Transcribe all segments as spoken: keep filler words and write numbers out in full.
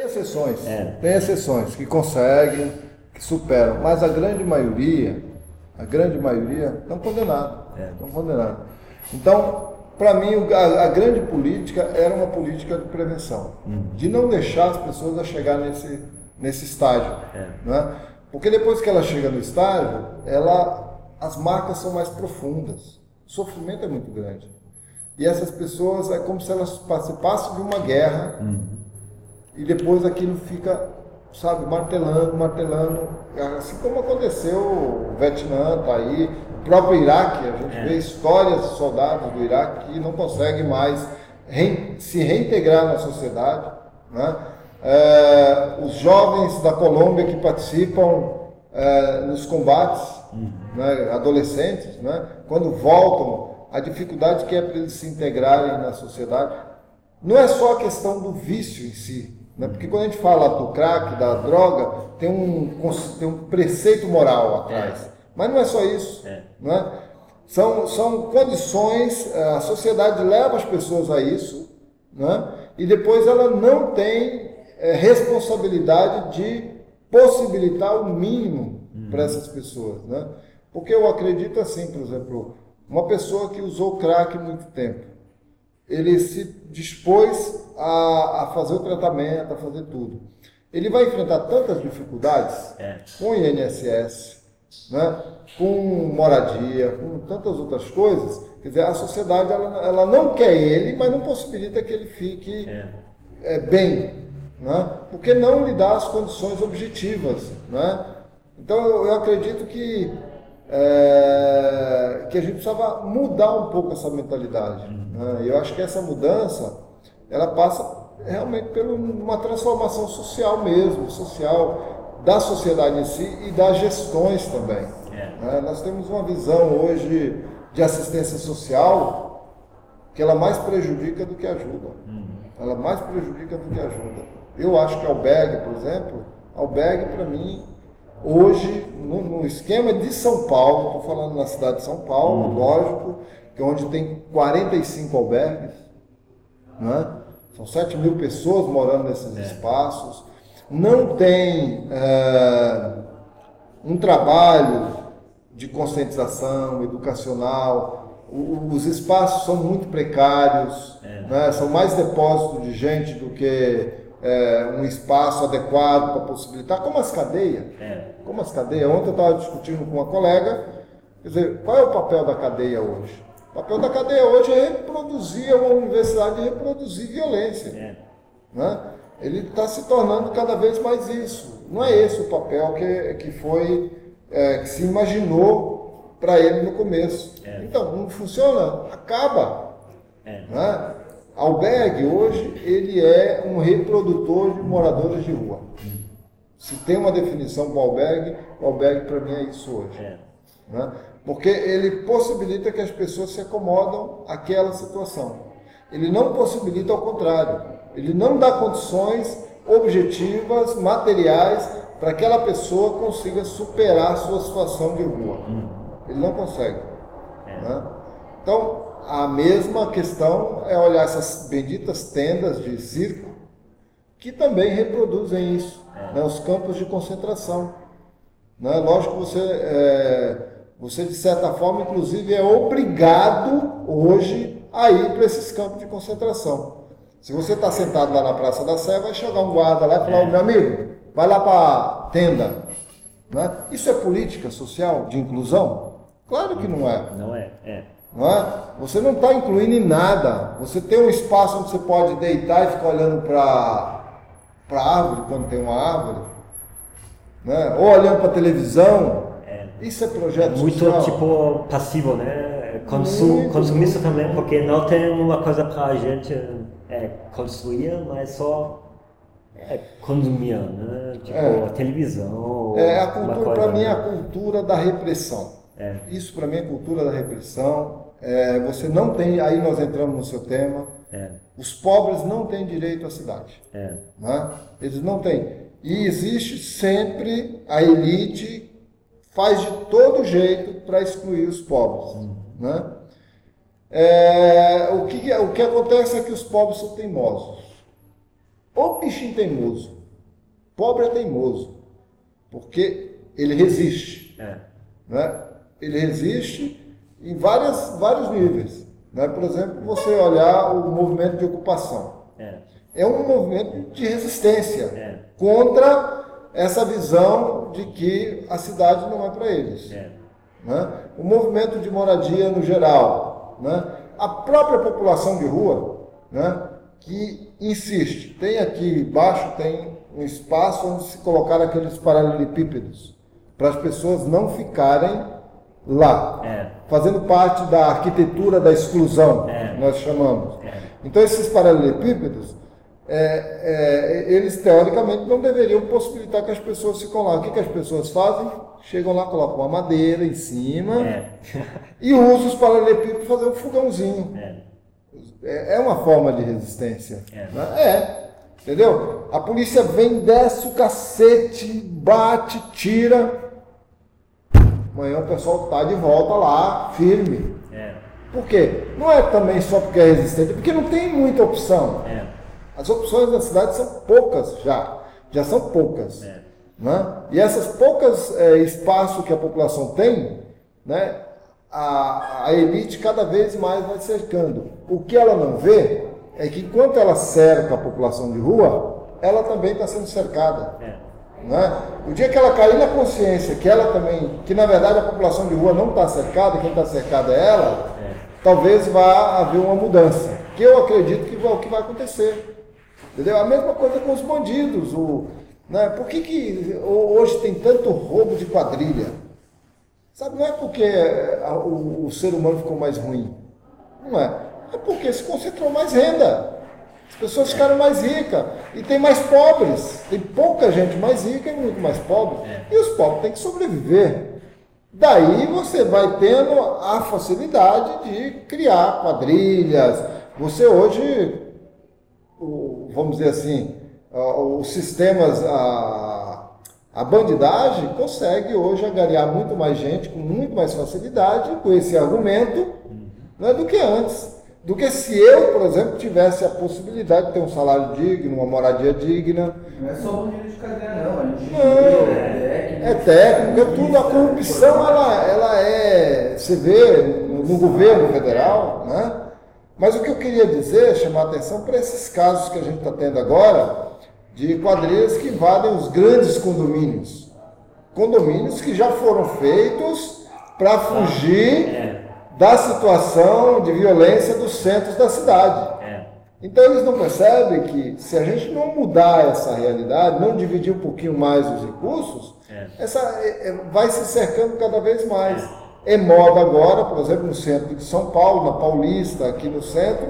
exceções, É. tem exceções que conseguem, que superam, mas a grande maioria, a grande maioria estão condenados, É. estão condenados. Então, para mim, a, a grande política era uma política de prevenção, Uhum. de não deixar as pessoas a chegar nesse, nesse estágio, É. né? Porque depois que ela chega no estágio, ela, as marcas são mais profundas, o sofrimento é muito grande. E essas pessoas, é como se elas participassem de uma guerra, Uhum. e depois aquilo fica, sabe, martelando, martelando, assim como aconteceu o Vietnã, tá aí, o próprio Iraque, a gente É. vê histórias de soldados do Iraque que não conseguem mais re, se reintegrar na sociedade, né? É, os jovens da Colômbia que participam é, nos combates, Uhum. né, adolescentes, né, quando voltam, a dificuldade que é para eles se integrarem na sociedade, não é só a questão do vício em si, né? Porque quando a gente fala do crack, da droga, tem um, tem um preceito moral atrás. É. Mas não é só isso. É. Né? São, são condições, a sociedade leva as pessoas a isso, né? E depois ela não tem é, responsabilidade de possibilitar o mínimo uhum. para essas pessoas. Né? Porque eu acredito assim, por exemplo, uma pessoa que usou crack muito tempo, ele se dispôs a, a fazer o tratamento, a fazer tudo. Ele vai enfrentar tantas dificuldades é. com o I N S S, né? Com moradia, com tantas outras coisas. Quer dizer, a sociedade ela, ela não quer ele, mas não possibilita que ele fique é. É, bem, né? Porque não lhe dá as condições objetivas. Né? Então eu, eu acredito que É, que a gente precisava mudar um pouco essa mentalidade. Né? Eu acho que essa mudança, ela passa realmente por uma transformação social mesmo, social da sociedade em si e das gestões também. É. Né? Nós temos uma visão hoje de assistência social que ela mais prejudica do que ajuda. Uhum. Ela mais prejudica do que ajuda. Eu acho que albergue, por exemplo, albergue para mim hoje, no, no esquema de São Paulo, estou falando na cidade de São Paulo, uhum. lógico, que é onde tem quarenta e cinco albergues, né? São sete mil pessoas morando nesses é. espaços, não tem é, um trabalho de conscientização educacional, o, os espaços são muito precários, é. né? São mais depósitos de gente do que É, um espaço adequado para possibilitar, como as cadeias. É. Como as cadeias. Ontem eu estava discutindo com uma colega, quer dizer, qual é o papel da cadeia hoje? O papel da cadeia hoje é reproduzir, é uma universidade reproduzir violência. É. Né? Ele está se tornando cada vez mais isso. Não é esse o papel que, que foi, é, que se imaginou para ele no começo. É. Então, não funciona, acaba. É. Né? Albergue hoje, ele é um reprodutor de moradores de rua. Se tem uma definição para o albergue, o albergue para mim é isso hoje. É. Né? Porque ele possibilita que as pessoas se acomodam àquela situação. Ele não possibilita ao contrário. Ele não dá condições objetivas, materiais, para que aquela pessoa consiga superar a sua situação de rua. Ele não consegue. É. Né? Então, a mesma questão é olhar essas benditas tendas de circo que também reproduzem isso, é. né, os campos de concentração. Né? Lógico que você, é, você, de certa forma, inclusive, é obrigado hoje a ir para esses campos de concentração. Se você está sentado lá na Praça da Sé, vai chegar um guarda lá e falar, é. meu amigo, vai lá para a tenda. Né? Isso é política social de inclusão? Claro que não é. Não é, é. Não é? Você não está incluindo em nada. Você tem um espaço onde você pode deitar e ficar olhando para a árvore, quando tem uma árvore, né? Ou olhando para a televisão. É. Isso é projeto muito social. Muito tipo passivo, né? Consum, muito, consumista muito. Também, porque não tem uma coisa para a gente é, construir, mas só é, consumir, né? Tipo é. a televisão. É, a cultura, para mim, é a cultura da repressão. É. Isso para mim é cultura da repressão. É, você não tem, aí nós entramos no seu tema, é. Os pobres não têm direito à cidade. É. Né? Eles não têm. E existe sempre a elite, faz de todo jeito para excluir os pobres. Hum. Né? É, o, que, o que acontece é que os pobres são teimosos. O bichinho teimoso. Pobre é teimoso. Porque ele resiste. É. Né? Ele resiste em várias, vários níveis. Né? Por exemplo, você olhar o movimento de ocupação. É, é um movimento de resistência é. contra essa visão de que a cidade não é para eles. É. Né? O movimento de moradia no geral. Né? A própria população de rua, né? que insiste. Tem aqui embaixo, tem um espaço onde se colocar aqueles paralelepípedos, para as pessoas não ficarem lá, é. fazendo parte da arquitetura da exclusão, é. nós chamamos. É. Então esses paralelepípedos, é, é, eles teoricamente não deveriam possibilitar que as pessoas fiquem lá. O que, que as pessoas fazem? Chegam lá, colocam uma madeira em cima é. e usam os paralelepípedos para fazer um fogãozinho. É. é uma forma de resistência. É. Né? é. Entendeu? A polícia vem, desce o cacete, bate, tira. Amanhã o pessoal está de volta lá, firme. É. Por quê? Não é também só porque é resistente, porque não tem muita opção. É. As opções da cidade são poucas já. Já são poucas. É. Né? E essas poucas é, espaços que a população tem, né, a, a elite cada vez mais vai cercando. O que ela não vê é que enquanto ela cerca a população de rua, ela também está sendo cercada. É. Né? O dia que ela cair na consciência que ela também, que na verdade a população de rua não está cercada, quem está cercada é ela, é. talvez vá haver uma mudança. Que eu acredito que é o que vai acontecer. Entendeu? A mesma coisa com os bandidos. O, né? Por que, que hoje tem tanto roubo de quadrilha? Sabe, não é porque o, o ser humano ficou mais ruim. Não é. É porque se concentrou mais renda. As pessoas ficaram mais ricas. E tem mais pobres. Tem pouca gente mais rica e muito mais pobre. É. E os pobres têm que sobreviver. Daí você vai tendo a facilidade de criar quadrilhas. Você hoje, vamos dizer assim, os sistemas, a, a bandidagem consegue hoje angariar muito mais gente com muito mais facilidade com esse argumento, né, do que antes. Do que se eu, por exemplo, tivesse a possibilidade de ter um salário digno, uma moradia digna. Não é só bandido de cadeia, não. A gente não, é, é técnico, é tudo. A corrupção, ela, ela é, você vê no, no governo federal, né? Mas o que eu queria dizer, chamar a atenção para esses casos que a gente está tendo agora, de quadrilhas que invadem os grandes condomínios. Condomínios que já foram feitos para fugir da situação de violência dos centros da cidade. É. Então eles não percebem que se a gente não mudar essa realidade, não dividir um pouquinho mais os recursos, é. essa é, vai se cercando cada vez mais. É. é moda agora, por exemplo, no centro de São Paulo, na Paulista, aqui no centro,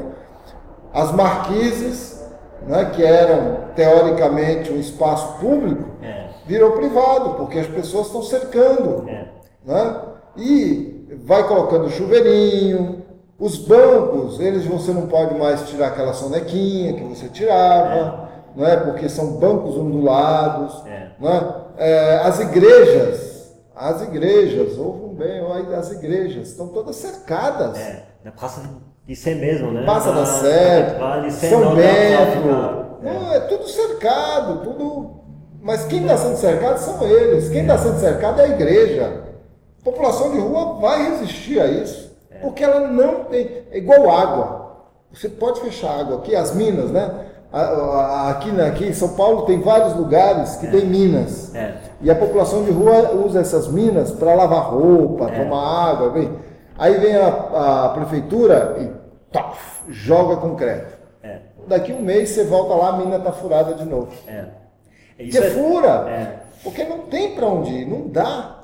as marquises, né, que eram teoricamente um espaço público, é. virou privado, porque as pessoas estão cercando. É. Né? E vai colocando chuveirinho, os bancos, eles você não pode mais tirar aquela sonequinha que você tirava, é. não é? Porque são bancos ondulados. É. Não é? É, as igrejas, as igrejas, ouvam bem, as igrejas estão todas cercadas. É, na Praça de Sé mesmo, né? Praça da Sé, São Bento, é. é tudo cercado, tudo. Mas quem está sendo cercado são eles, quem está sendo cercado é a igreja. A população de rua vai resistir a isso, é. porque ela não tem... É igual água. Você pode fechar água aqui, as minas, né? Aqui, aqui em São Paulo tem vários lugares que é. tem minas. É. E a população de rua usa essas minas para lavar roupa, é. tomar água. Vem. Aí vem a, a prefeitura e tof, joga concreto. É. Daqui um mês você volta lá, a mina está furada de novo. É. Porque é... fura. É. Porque não tem para onde ir, não dá.